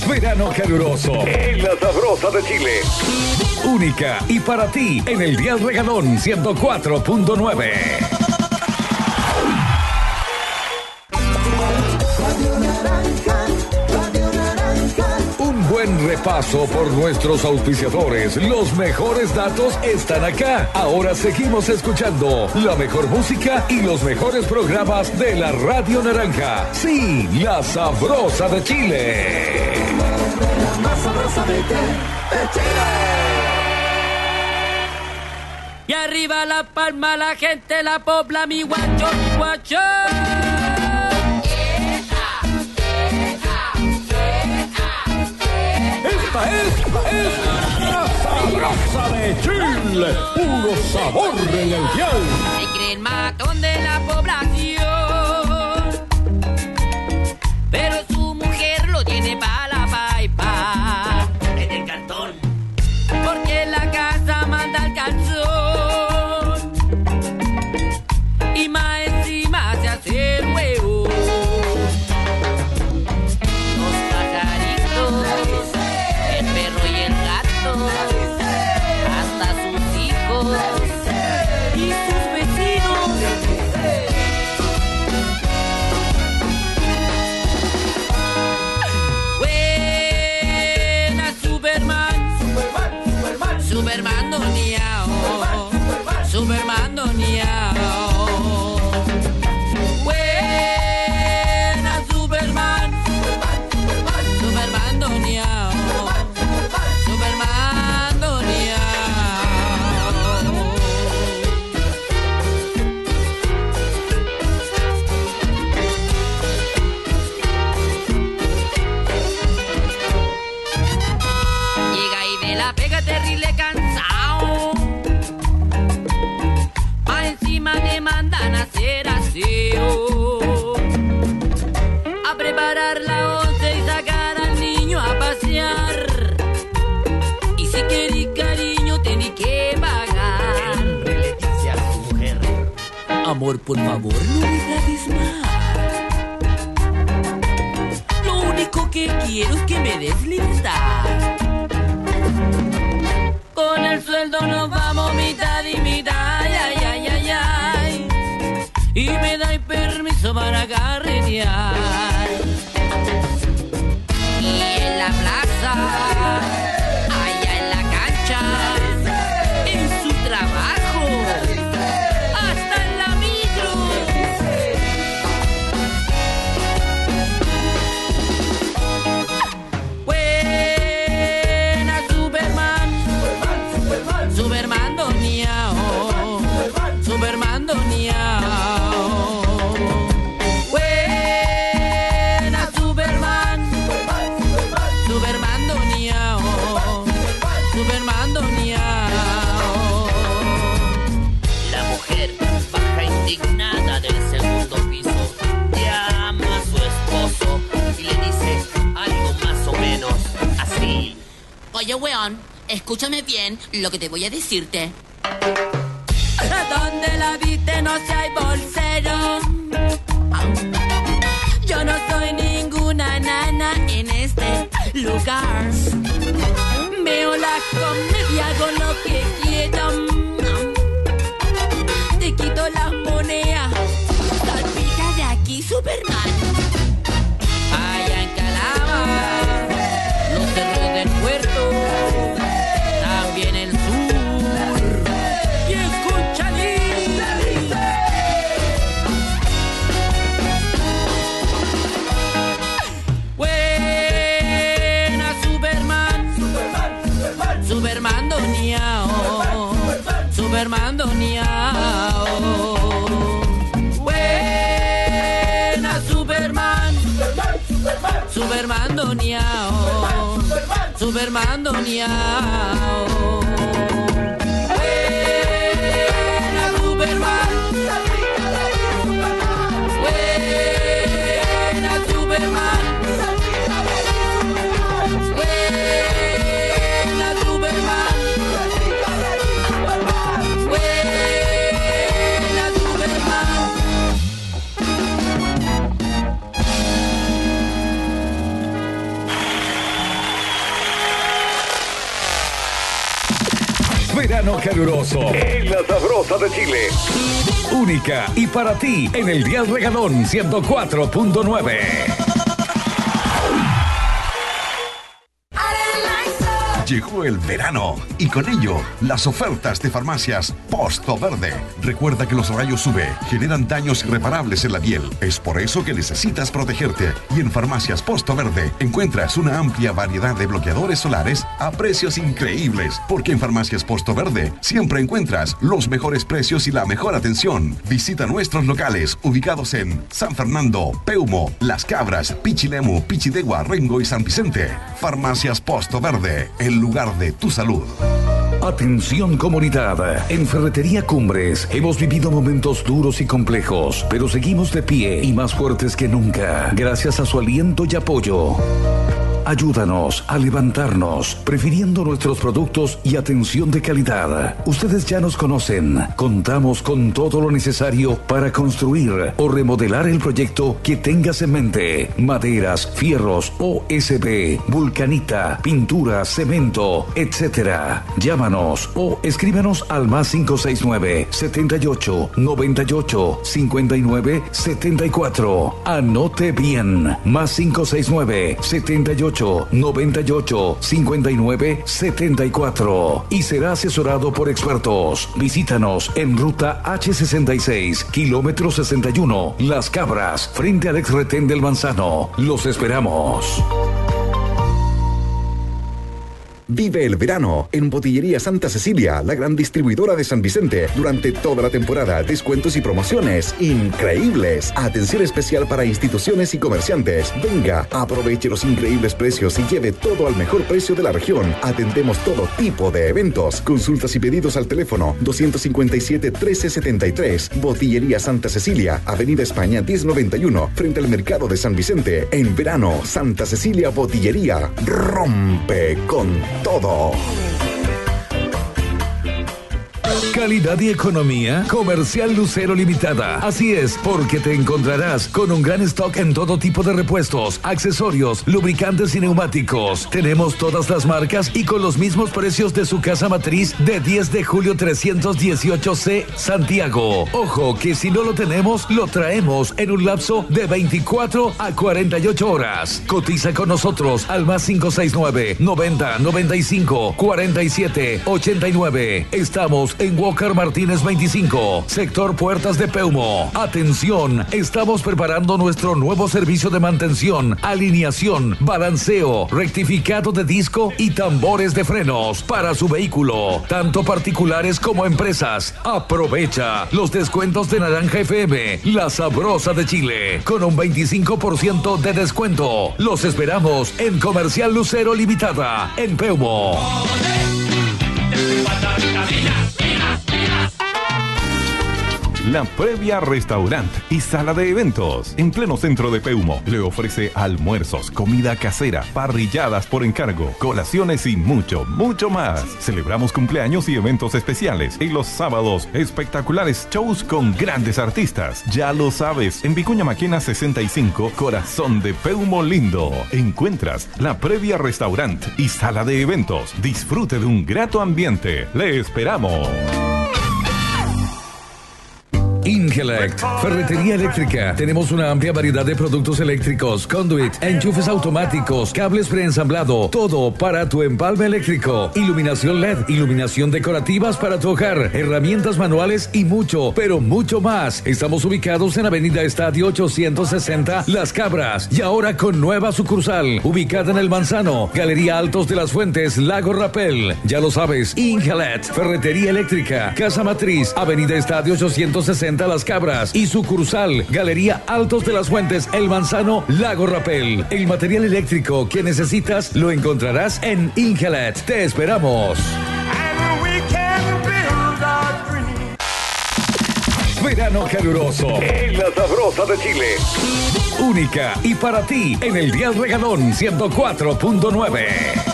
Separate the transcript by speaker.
Speaker 1: Verano caluroso en La Sabrosa de Chile. Única y para ti en el Dial Regalón 104.9. Un buen repaso por nuestros auspiciadores. Los mejores datos están acá. Ahora seguimos escuchando la mejor música y los mejores programas de la Radio Naranja. Sí, La Sabrosa de Chile.
Speaker 2: La más sabrosa de Chile.
Speaker 3: Y arriba La Palma, la gente la pobla, mi guacho, mi guacho.
Speaker 4: Esta es La Sabrosa de Chile. Puro sabor en el dial.
Speaker 3: Se cree el matón de la población, pero su mujer lo tiene pa' la paipa. Es del cartón, porque en la casa manda el calzón. Y más encima se hace el huevo. Los pajaritos, el perro y el gato, hasta sus hijos y sus vecinos. Buena Superman, Superman doniao, Superman doniao. Buena Superman, Superman doniao, Superman doniao. Llega y de la pega terrible cansado, pa' encima le mandan a hacer aseo, a preparar la once y sacar al niño a pasear. Y si querís cariño tenés que pagar. Henry Leticia, su mujer. Amor, por favor, no me trates mal. Lo único que quiero es que me des libertad. Con el sueldo nos vamos mitad y mitad, ay, ay, ay, ay. Y me dais permiso para carretear. Y en la plaza, allá en la cancha, en su trabajo, hasta en la micro. Buena Superman, Superman doniao, Superman doniao. Buena Superman, Superman doniao, Superman doniao. La mujer baja indignada del segundo piso, llama a su esposo y le dice algo más o menos así. Oye, weón, escúchame bien lo que te voy a decirte. ¿Dónde la viste? No sé, hay bolsero. Yo no soy ninguna nana en este lugar. Veo la comedia, hago lo que quiero. Te quito las monedas. Salpica de aquí, Superman. Allá en Calama, los cerros del puerto, también el sur. Y escucha buena Superman, Superman doniao, Superman doniao. Buena Superman, Superman doniao, Superman doniao. Buena Superman, buena Superman, buena Superman, buena Superman.
Speaker 1: Verano caluroso en la Sabrosa de Chile. Única y para ti en el Dial Regalón 104.9.
Speaker 5: Llegó el verano y con ello las ofertas de farmacias Posto Verde. Recuerda que los rayos UV generan daños irreparables en la piel. Es por eso que necesitas protegerte. Y en farmacias Posto Verde encuentras una amplia variedad de bloqueadores solares a precios increíbles. Porque en farmacias Posto Verde siempre encuentras los mejores precios y la mejor atención. Visita nuestros locales ubicados en San Fernando, Peumo, Las Cabras, Pichilemu, Pichidegua, Rengo y San Vicente. Farmacias Posto Verde, el lugar de tu salud.
Speaker 1: Atención comunidad, en Ferretería Cumbres hemos vivido momentos duros y complejos, pero seguimos de pie y más fuertes que nunca, gracias a su aliento y apoyo. Ayúdanos a levantarnos, prefiriendo nuestros productos y atención de calidad. Ustedes ya nos conocen. Contamos con todo lo necesario para construir o remodelar el proyecto que tengas en mente. Maderas, fierros, OSB, vulcanita, pintura, cemento, etc. Llámanos o escríbenos al más 569 78 98 59 74. Anote bien. Más 569 78 98 59 74 y será asesorado por expertos. Visítanos en ruta H66, kilómetro 61, Las Cabras, frente al ex retén del Manzano. Los esperamos.
Speaker 6: Vive el verano en Botillería Santa Cecilia, la gran distribuidora de San Vicente. Durante toda la temporada, descuentos y promociones increíbles. Atención especial para instituciones y comerciantes. Venga, aproveche los increíbles precios y lleve todo al mejor precio de la región. Atendemos todo tipo de eventos. Consultas y pedidos al teléfono 257-1373. Botillería Santa Cecilia, Avenida España 1091, frente al Mercado de San Vicente. En verano, Santa Cecilia Botillería rompe con todo.
Speaker 1: Calidad y economía. Comercial Lucero Limitada. Así es, porque te encontrarás con un gran stock en todo tipo de repuestos, accesorios, lubricantes y neumáticos. Tenemos todas las marcas y con los mismos precios de su casa matriz de 10 de julio 318C, Santiago. Ojo, que si no lo tenemos, lo traemos en un lapso de 24 a 48 horas. Cotiza con nosotros al más 569 90 95 47 89. Estamos en Walker Martínez 25, sector Puertas de Peumo. Atención, estamos preparando nuestro nuevo servicio de mantención, alineación, balanceo, rectificado de disco y tambores de frenos para su vehículo, tanto particulares como empresas. Aprovecha los descuentos de Naranja FM, la Sabrosa de Chile, con un 25% de descuento. Los esperamos en Comercial Lucero Limitada, en Peumo.
Speaker 7: La Previa Restaurant y Sala de Eventos, en pleno centro de Peumo, le ofrece almuerzos, comida casera, parrilladas por encargo, colaciones y mucho, mucho más. Celebramos cumpleaños y eventos especiales y los sábados, espectaculares shows con grandes artistas. Ya lo sabes, en Vicuña Maquena 65, corazón de Peumo lindo, encuentras La Previa Restaurant y Sala de Eventos. Disfrute de un grato ambiente. Le esperamos.
Speaker 1: Ingelect, ferretería eléctrica. Tenemos una amplia variedad de productos eléctricos, conduit, enchufes automáticos, cables preensamblado, todo para tu empalme eléctrico. Iluminación LED, iluminación decorativas para tu hogar, herramientas manuales y mucho, pero mucho más. Estamos ubicados en Avenida Estadio 860, Las Cabras, y ahora con nueva sucursal, ubicada en El Manzano, Galería Altos de las Fuentes, Lago Rapel. Ya lo sabes, Ingelect, ferretería eléctrica, casa matriz, Avenida Estadio 860, Las Cabras, y sucursal, Galería Altos de las Fuentes, El Manzano, Lago Rapel. El material eléctrico que necesitas lo encontrarás en Ingelet. Te esperamos. Verano caluroso en la Sabrosa de Chile. Única y para ti en el Dial Regalón 104.9.